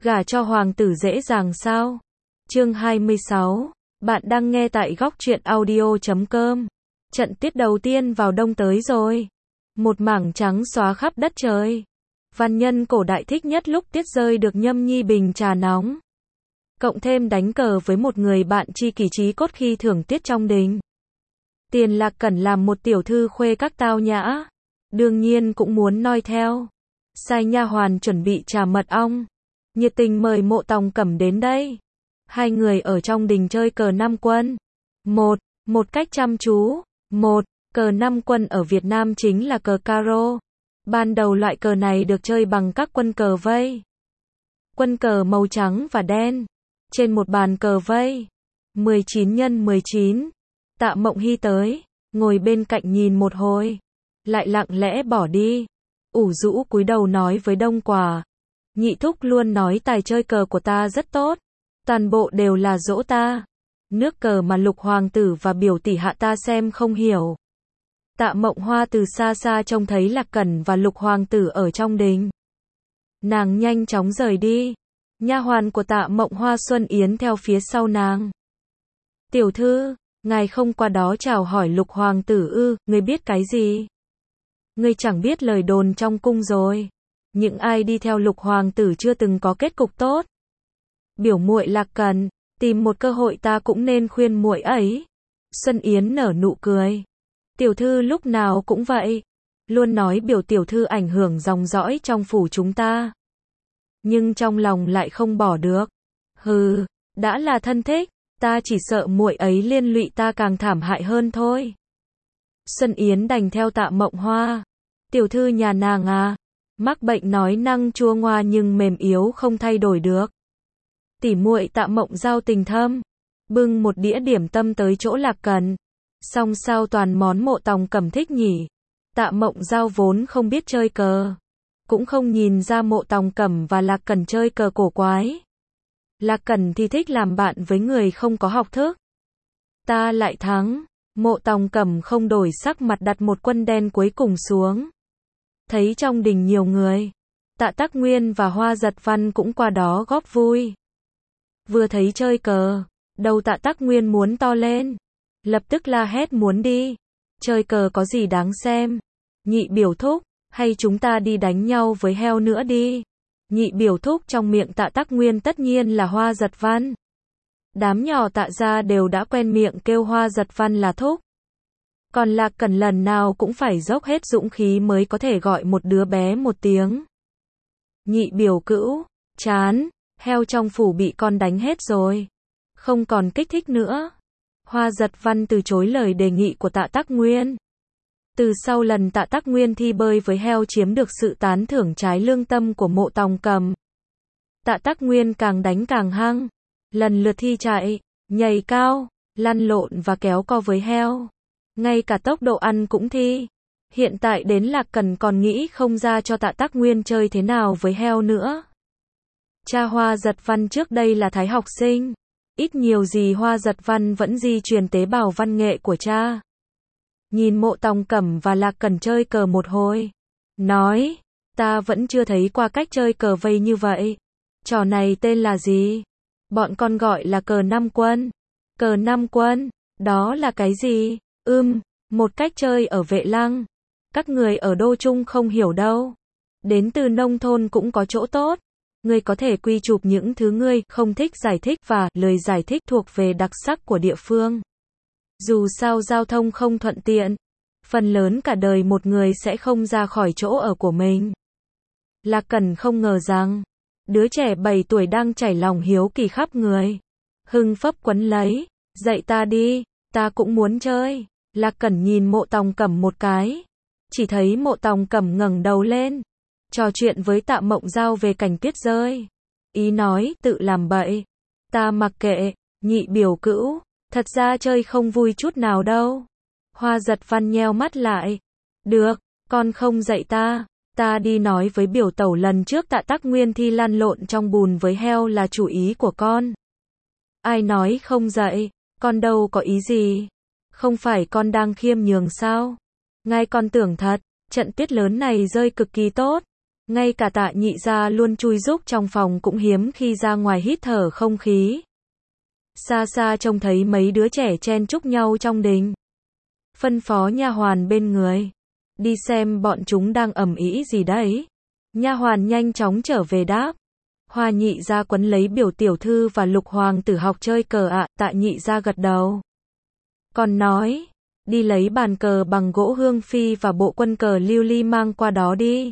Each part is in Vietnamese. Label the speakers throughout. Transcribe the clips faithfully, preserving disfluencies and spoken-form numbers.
Speaker 1: Gả cho hoàng tử dễ dàng sao? Chương hai mươi sáu. Bạn đang nghe tại góc truyện audio chấm com. Trận tiết đầu tiên vào đông tới rồi. Một mảng trắng xóa khắp đất trời. Văn nhân cổ đại thích nhất lúc tiết rơi được nhâm nhi bình trà nóng. Cộng thêm đánh cờ với một người bạn tri kỷ chí cốt khi thưởng tiết trong đình. Tiền Lạc Cẩn làm một tiểu thư khuê các tao nhã. Đương nhiên cũng muốn noi theo. Sai nha hoàn chuẩn bị trà mật ong. Nhiệt tình mời Mộ Tòng Cẩm đến đây. Hai người ở trong đình chơi cờ năm quân. Một, một cách chăm chú. Một, cờ năm quân ở Việt Nam chính là cờ caro. Ban đầu loại cờ này được chơi bằng các quân cờ vây. Quân cờ màu trắng và đen. Trên một bàn cờ vây. mười chín nhân mười chín. Tạ Mộng Hy tới. Ngồi bên cạnh nhìn một hồi. Lại lặng lẽ bỏ đi. Ủ rũ cúi đầu nói với Đông Quả. Nhị thúc luôn nói tài chơi cờ của ta rất tốt. Toàn bộ đều là dỗ ta. Nước cờ mà Lục hoàng tử và biểu tỷ hạ ta xem không hiểu. Tạ Mộng Hoa từ xa xa trông thấy Lạc Cẩn và Lục hoàng tử ở trong đình. Nàng nhanh chóng rời đi. Nha hoàn của Tạ Mộng Hoa Xuân Yến theo phía sau nàng. Tiểu thư, ngài không qua đó chào hỏi Lục hoàng tử ư? Ngươi biết cái gì? Ngươi chẳng biết lời đồn trong cung rồi. Những ai đi theo Lục hoàng tử chưa từng có kết cục tốt. Biểu muội Lạc Cẩn, tìm một cơ hội ta cũng nên khuyên muội ấy. Xuân Yến nở nụ cười. Tiểu thư lúc nào cũng vậy, luôn nói biểu tiểu thư ảnh hưởng dòng dõi trong phủ chúng ta. Nhưng trong lòng lại không bỏ được. Hừ, đã là thân thích, ta chỉ sợ muội ấy liên lụy ta càng thảm hại hơn thôi. Xuân Yến đành theo Tạ Mộng Hoa. Tiểu thư nhà nàng à, mắc bệnh nói năng chua ngoa nhưng mềm yếu không thay đổi được. Tỉ muội Tạ Mộng Giao tình thâm, bưng một đĩa điểm tâm tới chỗ Lạc Cẩn. Song sao toàn món Mộ Tòng Cẩm thích nhỉ? Tạ Mộng Giao vốn không biết chơi cờ, cũng không nhìn ra Mộ Tòng Cẩm và Lạc Cẩn chơi cờ cổ quái. Lạc Cẩn thì thích làm bạn với người không có học thức. Ta lại thắng. Mộ Tòng Cẩm không đổi sắc mặt đặt một quân đen cuối cùng xuống. Thấy trong đình nhiều người, Tạ Tắc Nguyên và Hoa Giật Văn cũng qua đó góp vui. Vừa thấy chơi cờ, đầu Tạ Tắc Nguyên muốn to lên, lập tức la hét muốn đi. Chơi cờ có gì đáng xem? Nhị biểu thúc, hay chúng ta đi đánh nhau với heo nữa đi? Nhị biểu thúc trong miệng Tạ Tắc Nguyên tất nhiên là Hoa Giật Văn. Đám nhỏ Tạ gia đều đã quen miệng kêu Hoa Giật Văn là thúc. Còn Lạc Cẩn lần nào cũng phải dốc hết dũng khí mới có thể gọi một đứa bé một tiếng. Nhị biểu cữu, chán, heo trong phủ bị con đánh hết rồi. Không còn kích thích nữa. Hoa Giật Văn từ chối lời đề nghị của Tạ Tắc Nguyên. Từ sau lần Tạ Tắc Nguyên thi bơi với heo chiếm được sự tán thưởng trái lương tâm của Mộ Tòng Cẩm. Tạ Tắc Nguyên càng đánh càng hăng. Lần lượt thi chạy, nhảy cao, lăn lộn và kéo co với heo. Ngay cả tốc độ ăn cũng thi. Hiện tại đến Lạc Cẩn còn nghĩ không ra cho Tạ Tắc Nguyên chơi thế nào với heo nữa. Cha Hoa Giật Văn trước đây là thái học sinh. Ít nhiều gì Hoa Giật Văn vẫn di truyền tế bào văn nghệ của cha. Nhìn Mộ Tòng Cẩm và Lạc Cẩn chơi cờ một hồi. Nói, ta vẫn chưa thấy qua cách chơi cờ vây như vậy. Trò này tên là gì? Bọn con gọi là cờ năm quân. Cờ năm quân, đó là cái gì? Ưm, một cách chơi ở Vệ Lăng. Các người ở Đô Trung không hiểu đâu. Đến từ nông thôn cũng có chỗ tốt. Ngươi có thể quy chụp những thứ ngươi không thích giải thích và lời giải thích thuộc về đặc sắc của địa phương. Dù sao giao thông không thuận tiện, phần lớn cả đời một người sẽ không ra khỏi chỗ ở của mình. Lạc Cẩn không ngờ rằng, đứa trẻ bảy tuổi đang chảy lòng hiếu kỳ khắp người. Hưng phấp quấn lấy, dạy ta đi, ta cũng muốn chơi. Lạc Cẩn nhìn Mộ Tòng Cẩm một cái. Chỉ thấy Mộ Tòng Cẩm ngẩng đầu lên, trò chuyện với Tạ Mộng Giao về cảnh tuyết rơi. Ý nói, tự làm bậy. Ta mặc kệ, nhị biểu cữu, thật ra chơi không vui chút nào đâu. Hoa Giật Văn nheo mắt lại. Được, con không dạy ta. Ta đi nói với biểu tẩu lần trước Tạ Tắc Nguyên thi lăn lộn trong bùn với heo là chủ ý của con. Ai nói không dạy, con đâu có ý gì. Không phải con đang khiêm nhường sao? Ngay con tưởng thật, trận tuyết lớn này rơi cực kỳ tốt. Ngay cả Tạ Nhị gia luôn chui rúc trong phòng cũng hiếm khi ra ngoài hít thở không khí. Xa xa trông thấy mấy đứa trẻ chen chúc nhau trong đình. Phân phó nha hoàn bên người. Đi xem bọn chúng đang ầm ĩ gì đấy. Nha hoàn nhanh chóng trở về đáp. Hoa Nhị gia quấn lấy Biểu tiểu thư và Lục hoàng tử học chơi cờ ạ. Tạ Nhị gia gật đầu. Còn nói, đi lấy bàn cờ bằng gỗ hương phi và bộ quân cờ lưu ly mang qua đó đi.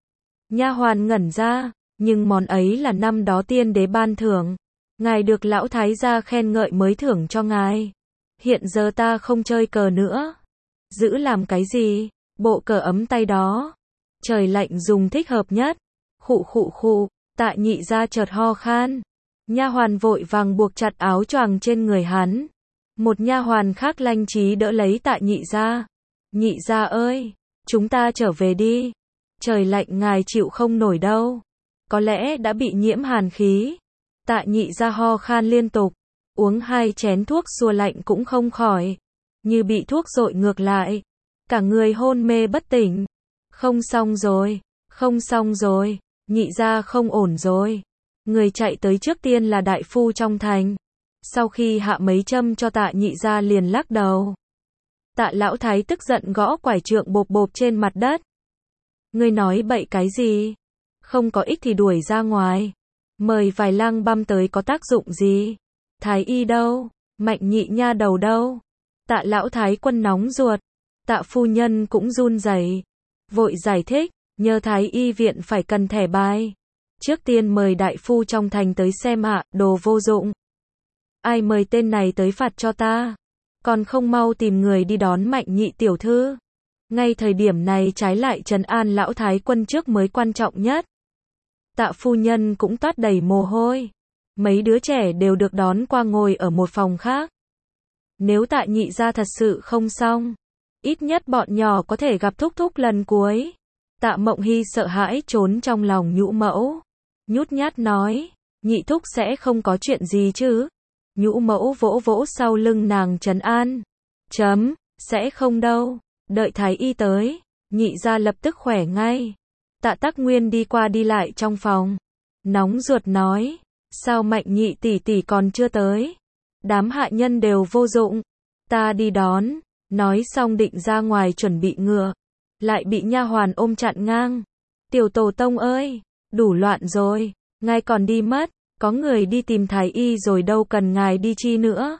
Speaker 1: Nha hoàn ngẩn ra, nhưng món ấy là năm đó tiên đế ban thưởng. Ngài được lão thái gia khen ngợi mới thưởng cho ngài. Hiện giờ ta không chơi cờ nữa. Giữ làm cái gì? Bộ cờ ấm tay đó. Trời lạnh dùng thích hợp nhất. Khụ khụ khụ, Tạ Nhị gia chợt ho khan. Nha hoàn vội vàng buộc chặt áo choàng trên người hắn. Một nha hoàn khác lanh trí đỡ lấy Tạ Nhị gia. Nhị gia ơi, chúng ta trở về đi. Trời lạnh ngài chịu không nổi đâu. Có lẽ đã bị nhiễm hàn khí. Tạ Nhị gia ho khan liên tục. Uống hai chén thuốc xua lạnh cũng không khỏi. Như bị thuốc dội ngược lại. Cả người hôn mê bất tỉnh. Không xong rồi, không xong rồi. Nhị gia không ổn rồi. Người chạy tới trước tiên là đại phu trong thành. Sau khi hạ mấy châm cho Tạ Nhị gia liền lắc đầu. Tạ lão thái tức giận gõ quải trượng bộp bộp trên mặt đất. Ngươi nói bậy cái gì? Không có ích thì đuổi ra ngoài. Mời vài lang băm tới có tác dụng gì? Thái y đâu? Mạnh nhị nha đầu đâu? Tạ lão thái quân nóng ruột. Tạ phu nhân cũng run rẩy, vội giải thích, nhờ thái y viện phải cần thẻ bài. Trước tiên mời đại phu trong thành tới xem ạ, đồ vô dụng. Ai mời tên này tới phạt cho ta? Còn không mau tìm người đi đón Mạnh nhị tiểu thư. Ngay thời điểm này trái lại trấn an lão thái quân trước mới quan trọng nhất. Tạ phu nhân cũng toát đầy mồ hôi. Mấy đứa trẻ đều được đón qua ngồi ở một phòng khác. Nếu Tạ Nhị gia thật sự không xong, ít nhất bọn nhỏ có thể gặp thúc thúc lần cuối. Tạ Mộng Hy sợ hãi trốn trong lòng nhũ mẫu. Nhút nhát nói, nhị thúc sẽ không có chuyện gì chứ. Nhũ mẫu vỗ vỗ sau lưng nàng trấn an. Chấm, sẽ không đâu. Đợi thái y tới, nhị gia lập tức khỏe ngay. Tạ Tắc Nguyên đi qua đi lại trong phòng. Nóng ruột nói, sao Mạnh nhị tỷ tỷ còn chưa tới? Đám hạ nhân đều vô dụng. Ta đi đón. Nói xong định ra ngoài chuẩn bị ngựa. Lại bị nha hoàn ôm chặn ngang. Tiểu tổ tông ơi, đủ loạn rồi. Ngài còn đi mất. Có người đi tìm thái y rồi đâu cần ngài đi chi nữa.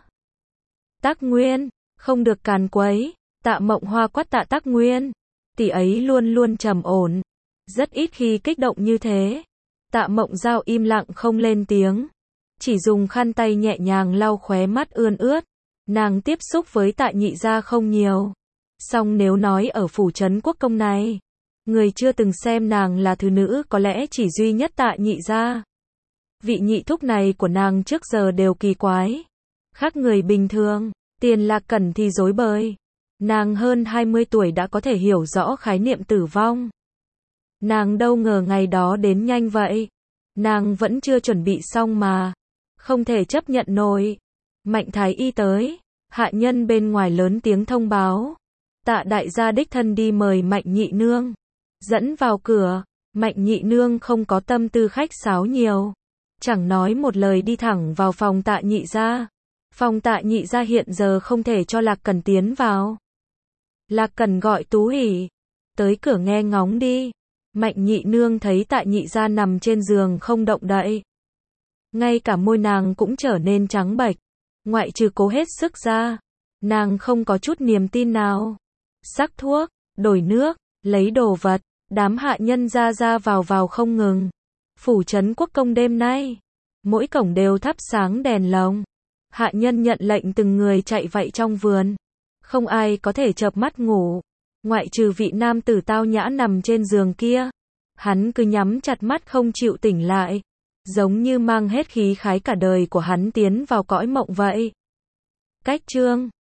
Speaker 1: Tắc Nguyên, không được càn quấy. Tạ Mộng Hoa quát Tạ Tắc Nguyên. Tỷ ấy luôn luôn trầm ổn. Rất ít khi kích động như thế. Tạ Mộng Giao im lặng không lên tiếng. Chỉ dùng khăn tay nhẹ nhàng lau khóe mắt ươn ướt. Nàng tiếp xúc với Tạ Nhị gia không nhiều. Song nếu nói ở phủ trấn quốc công này, người chưa từng xem nàng là thứ nữ có lẽ chỉ duy nhất Tạ Nhị gia. Vị nhị thúc này của nàng trước giờ đều kỳ quái. Khác người bình thường, Tiền Lạc Cẩn thì rối bời. Nàng hơn hai mươi tuổi đã có thể hiểu rõ khái niệm tử vong. Nàng đâu ngờ ngày đó đến nhanh vậy. Nàng vẫn chưa chuẩn bị xong mà. Không thể chấp nhận nổi. Mạnh thái y tới. Hạ nhân bên ngoài lớn tiếng thông báo. Tạ đại gia đích thân đi mời Mạnh nhị nương. Dẫn vào cửa. Mạnh nhị nương không có tâm tư khách sáo nhiều. Chẳng nói một lời đi thẳng vào phòng Tạ Nhị gia. Phòng Tạ Nhị gia hiện giờ không thể cho Lạc Cẩn tiến vào. Lạc Cẩn gọi Tú Hỷ. Tới cửa nghe ngóng đi. Mạnh nhị nương thấy Tạ Nhị gia nằm trên giường không động đậy. Ngay cả môi nàng cũng trở nên trắng bệch. Ngoại trừ cố hết sức ra, nàng không có chút niềm tin nào. Sắc thuốc, đổi nước, lấy đồ vật, đám hạ nhân ra ra vào vào không ngừng. Phủ trấn quốc công đêm nay, mỗi cổng đều thắp sáng đèn lồng. Hạ nhân nhận lệnh từng người chạy vạy trong vườn. Không ai có thể chợp mắt ngủ. Ngoại trừ vị nam tử tao nhã nằm trên giường kia. Hắn cứ nhắm chặt mắt không chịu tỉnh lại. Giống như mang hết khí khái cả đời của hắn tiến vào cõi mộng vậy. Cách chương